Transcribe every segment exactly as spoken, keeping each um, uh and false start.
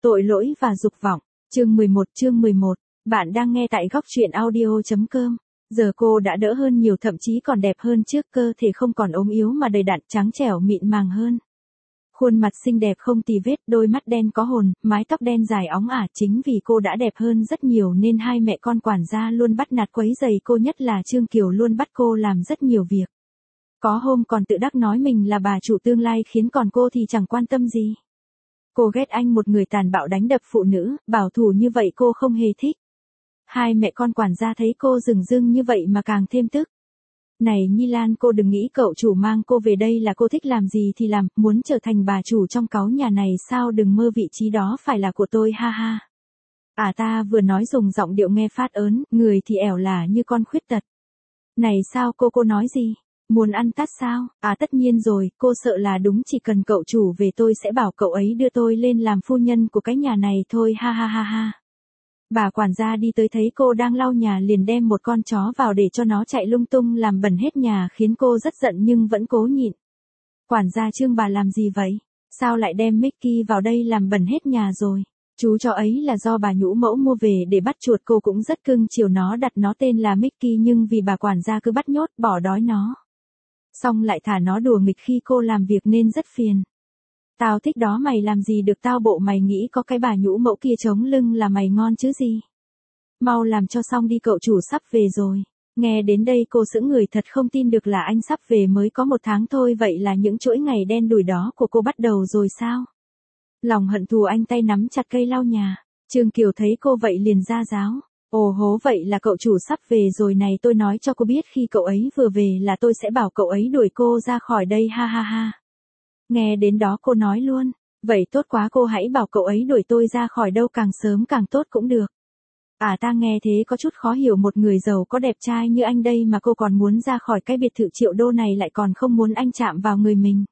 Tội lỗi và dục vọng, chương mười một chương mười một, bạn đang nghe tại góc truyện audio.com. Giờ cô đã đỡ hơn nhiều, thậm chí còn đẹp hơn trước, cơ thể không còn ốm yếu mà đầy đặn, trắng trẻo mịn màng hơn. Khuôn mặt xinh đẹp không tì vết, đôi mắt đen có hồn, mái tóc đen dài óng ả, chính vì cô đã đẹp hơn rất nhiều nên hai mẹ con quản gia luôn bắt nạt quấy rầy cô, nhất là Trương Kiều luôn bắt cô làm rất nhiều việc. Có hôm còn tự đắc nói mình là bà chủ tương lai, khiến còn cô thì chẳng quan tâm gì. Cô ghét anh, một người tàn bạo đánh đập phụ nữ, bảo thủ như vậy cô không hề thích. Hai mẹ con quản gia thấy cô dửng dưng như vậy mà càng thêm tức. Này Nhi Lan, cô đừng nghĩ cậu chủ mang cô về đây là cô thích làm gì thì làm, muốn trở thành bà chủ trong cáu nhà này sao, đừng mơ, vị trí đó phải là của tôi, ha ha. À, ta vừa nói dùng giọng điệu nghe phát ớn, người thì ẻo lả như con khuyết tật. Này sao cô cô nói gì? Muốn ăn tát sao? À tất nhiên rồi, cô sợ là đúng, chỉ cần cậu chủ về tôi sẽ bảo cậu ấy đưa tôi lên làm phu nhân của cái nhà này thôi, ha ha ha ha. Bà quản gia đi tới thấy cô đang lau nhà liền đem một con chó vào để cho nó chạy lung tung làm bẩn hết nhà, khiến cô rất giận nhưng vẫn cố nhịn. Quản gia Trương, bà làm gì vậy? Sao lại đem Mickey vào đây làm bẩn hết nhà rồi? Chú chó ấy là do bà nhũ mẫu mua về để bắt chuột, cô cũng rất cưng chiều nó, đặt nó tên là Mickey, nhưng vì bà quản gia cứ bắt nhốt, bỏ đói nó. Xong lại thả nó đùa nghịch khi cô làm việc nên rất phiền. Tao thích đó, mày làm gì được tao, bộ mày nghĩ có cái bà nhũ mẫu kia chống lưng là mày ngon chứ gì. Mau làm cho xong đi, cậu chủ sắp về rồi. Nghe đến đây cô sững người, thật không tin được là anh sắp về mới có một tháng thôi, vậy là những chuỗi ngày đen đủi đó của cô bắt đầu rồi sao? Lòng hận thù, anh tay nắm chặt cây lau nhà. Trương Kiều thấy cô vậy liền ra giáo. Ồ hố, vậy là cậu chủ sắp về rồi này, tôi nói cho cô biết khi cậu ấy vừa về là tôi sẽ bảo cậu ấy đuổi cô ra khỏi đây, ha ha ha. Nghe đến đó cô nói luôn, vậy tốt quá, cô hãy bảo cậu ấy đuổi tôi ra khỏi đâu, càng sớm càng tốt cũng được. À, ta nghe thế có chút khó hiểu, một người giàu có đẹp trai như anh đây mà cô còn muốn ra khỏi cái biệt thự triệu đô này, lại còn không muốn anh chạm vào người mình.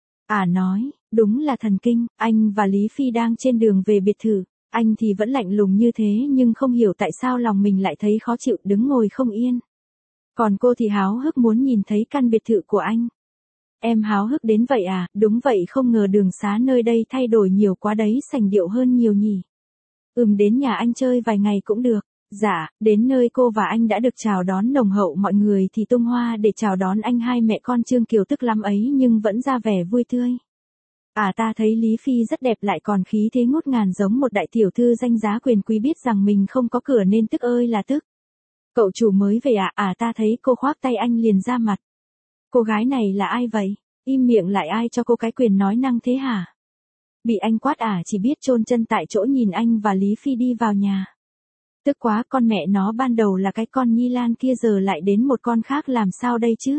À nói, đúng là thần kinh. Anh và Lý Phi đang trên đường về biệt thự, anh thì vẫn lạnh lùng như thế nhưng không hiểu tại sao lòng mình lại thấy khó chịu, đứng ngồi không yên. Còn cô thì háo hức muốn nhìn thấy căn biệt thự của anh. Em háo hức đến vậy à? Đúng vậy, không ngờ đường xá nơi đây thay đổi nhiều quá đấy, sành điệu hơn nhiều nhỉ. Ừm, đến nhà anh chơi vài ngày cũng được. Dạ, đến nơi cô và anh đã được chào đón nồng hậu, mọi người thì tung hoa để chào đón anh, hai mẹ con Trương Kiều tức lắm ấy nhưng vẫn ra vẻ vui tươi. À, ta thấy Lý Phi rất đẹp, lại còn khí thế ngút ngàn giống một đại tiểu thư danh giá quyền quý, biết rằng mình không có cửa nên tức ơi là tức. Cậu chủ mới về à? À, ta thấy cô khoác tay anh liền ra mặt. Cô gái này là ai vậy? Im miệng lại, ai cho cô cái quyền nói năng thế hả? Bị anh quát à, chỉ biết chôn chân tại chỗ nhìn anh và Lý Phi đi vào nhà. Tức quá, con mẹ nó, ban đầu là cái con Nhi Lan kia giờ lại đến một con khác, làm sao đây chứ?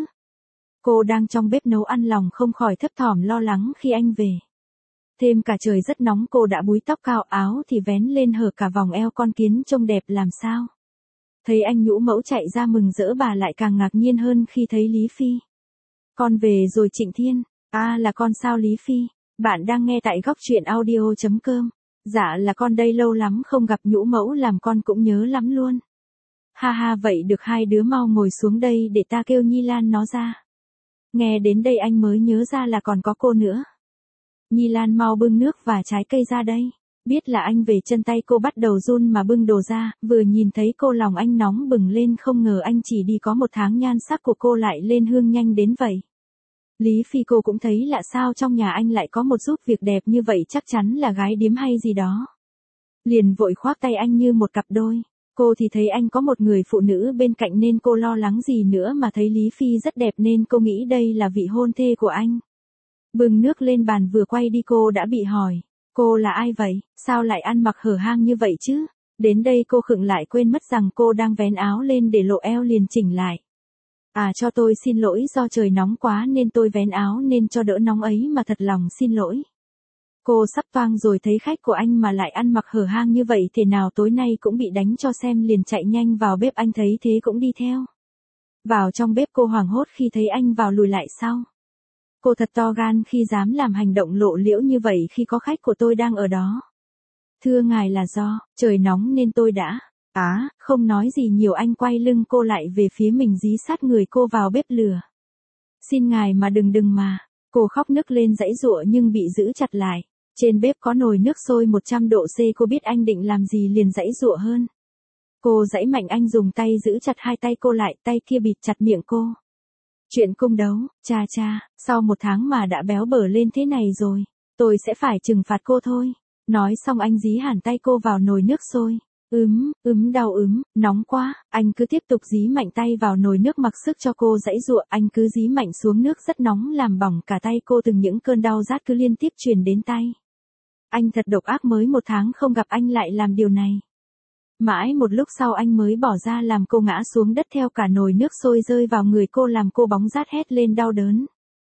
Cô đang trong bếp nấu ăn, lòng không khỏi thấp thỏm lo lắng khi anh về. Thêm cả trời rất nóng, cô đã búi tóc cao, áo thì vén lên hở cả vòng eo, con kiến trông đẹp làm sao. Thấy anh nhũ mẫu chạy ra mừng rỡ, bà lại càng ngạc nhiên hơn khi thấy Lý Phi. Con về rồi Trịnh Thiên. À, là con sao Lý Phi? Bạn đang nghe tại góc truyện audio.com. Dạ là con đây, lâu lắm không gặp nhũ mẫu, làm con cũng nhớ lắm luôn. Ha ha, vậy được, hai đứa mau ngồi xuống đây để ta kêu Nhi Lan nó ra. Nghe đến đây anh mới nhớ ra là còn có cô nữa. Nhi Lan mau bưng nước và trái cây ra đây. Biết là anh về, chân tay cô bắt đầu run mà bưng đồ ra, vừa nhìn thấy cô lòng anh nóng bừng lên, không ngờ anh chỉ đi có một tháng nhan sắc của cô lại lên hương nhanh đến vậy. Lý Phi cô cũng thấy lạ, sao trong nhà anh lại có một giúp việc đẹp như vậy, chắc chắn là gái điếm hay gì đó. Liền vội khoác tay anh như một cặp đôi. Cô thì thấy anh có một người phụ nữ bên cạnh nên cô lo lắng gì nữa, mà thấy Lý Phi rất đẹp nên cô nghĩ đây là vị hôn thê của anh. Bưng nước lên bàn vừa quay đi cô đã bị hỏi. Cô là ai vậy? Sao lại ăn mặc hở hang như vậy chứ? Đến đây cô khựng lại, quên mất rằng cô đang vén áo lên để lộ eo, liền chỉnh lại. À, cho tôi xin lỗi, do trời nóng quá nên tôi vén áo nên cho đỡ nóng ấy mà, thật lòng xin lỗi. Cô sắp toang rồi, thấy khách của anh mà lại ăn mặc hở hang như vậy, thế nào tối nay cũng bị đánh cho xem, liền chạy nhanh vào bếp, anh thấy thế cũng đi theo. Vào trong bếp cô hoảng hốt khi thấy anh vào, lùi lại sau. Cô thật to gan khi dám làm hành động lộ liễu như vậy khi có khách của tôi đang ở đó. Thưa ngài, là do trời nóng nên tôi đã... Á, à, không nói gì nhiều, anh quay lưng cô lại về phía mình, dí sát người cô vào bếp lửa. Xin ngài mà đừng đừng mà. Cô khóc nức lên giãy giụa nhưng bị giữ chặt lại. Trên bếp có nồi nước sôi một trăm độ C, cô biết anh định làm gì liền giãy giụa hơn. Cô giãy mạnh, anh dùng tay giữ chặt hai tay cô lại, tay kia bịt chặt miệng cô. Chuyện cung đấu, cha cha, sau một tháng mà đã béo bở lên thế này rồi, tôi sẽ phải trừng phạt cô thôi. Nói xong anh dí hẳn tay cô vào nồi nước sôi. Ướm, ướm đau ướm, nóng quá, anh cứ tiếp tục dí mạnh tay vào nồi nước mặc sức cho cô giãy giụa, anh cứ dí mạnh xuống nước rất nóng làm bỏng cả tay cô, từng những cơn đau rát cứ liên tiếp truyền đến tay. Anh thật độc ác, mới một tháng không gặp anh lại làm điều này. Mãi một lúc sau anh mới bỏ ra làm cô ngã xuống đất theo cả nồi nước sôi rơi vào người cô làm cô bóng rát hét lên đau đớn.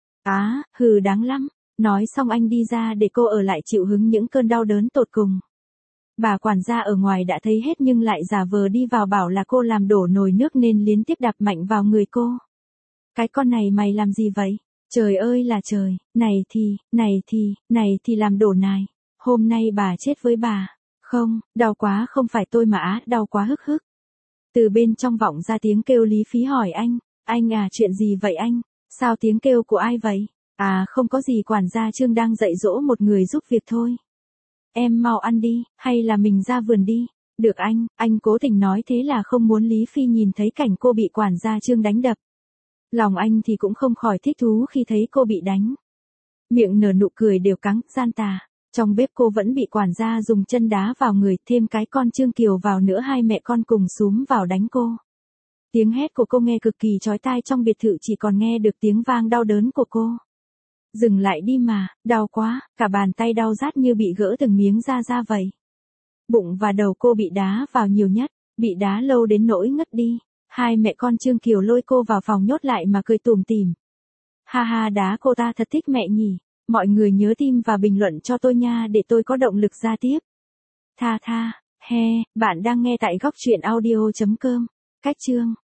Á, hừ đáng lắm. Nói xong anh đi ra để cô ở lại chịu hứng những cơn đau đớn tột cùng. Bà quản gia ở ngoài đã thấy hết nhưng lại giả vờ đi vào bảo là cô làm đổ nồi nước nên liên tiếp đạp mạnh vào người cô. Cái con này mày làm gì vậy? Trời ơi là trời, này thì, này thì, này thì làm đổ này. Hôm nay bà chết với bà. Không, đau quá, không phải tôi mà á, đau quá hức hức. Từ bên trong vọng ra tiếng kêu Lý Phí hỏi anh, anh à chuyện gì vậy anh? Sao tiếng kêu của ai vậy? À không có gì, quản gia Trương đang dạy dỗ một người giúp việc thôi. Em mau ăn đi, hay là mình ra vườn đi? Được anh, anh cố tình nói thế là không muốn Lý Phi nhìn thấy cảnh cô bị quản gia Trương đánh đập. Lòng anh thì cũng không khỏi thích thú khi thấy cô bị đánh. Miệng nở nụ cười đều cắng, gian tà. Trong bếp cô vẫn bị quản gia dùng chân đá vào người, thêm cái con Trương Kiều vào nữa, hai mẹ con cùng xúm vào đánh cô. Tiếng hét của cô nghe cực kỳ chói tai, trong biệt thự chỉ còn nghe được tiếng vang đau đớn của cô. Dừng lại đi mà, đau quá, cả bàn tay đau rát như bị gỡ từng miếng da ra vậy. Bụng và đầu cô bị đá vào nhiều nhất, bị đá lâu đến nỗi ngất đi. Hai mẹ con Trương Kiều lôi cô vào phòng nhốt lại mà cười tủm tỉm. Ha ha, đá cô ta thật thích mẹ nhỉ. Mọi người nhớ tim và bình luận cho tôi nha để tôi có động lực ra tiếp. Tha tha, he, bạn đang nghe tại góc truyện audio chấm com. Cách chương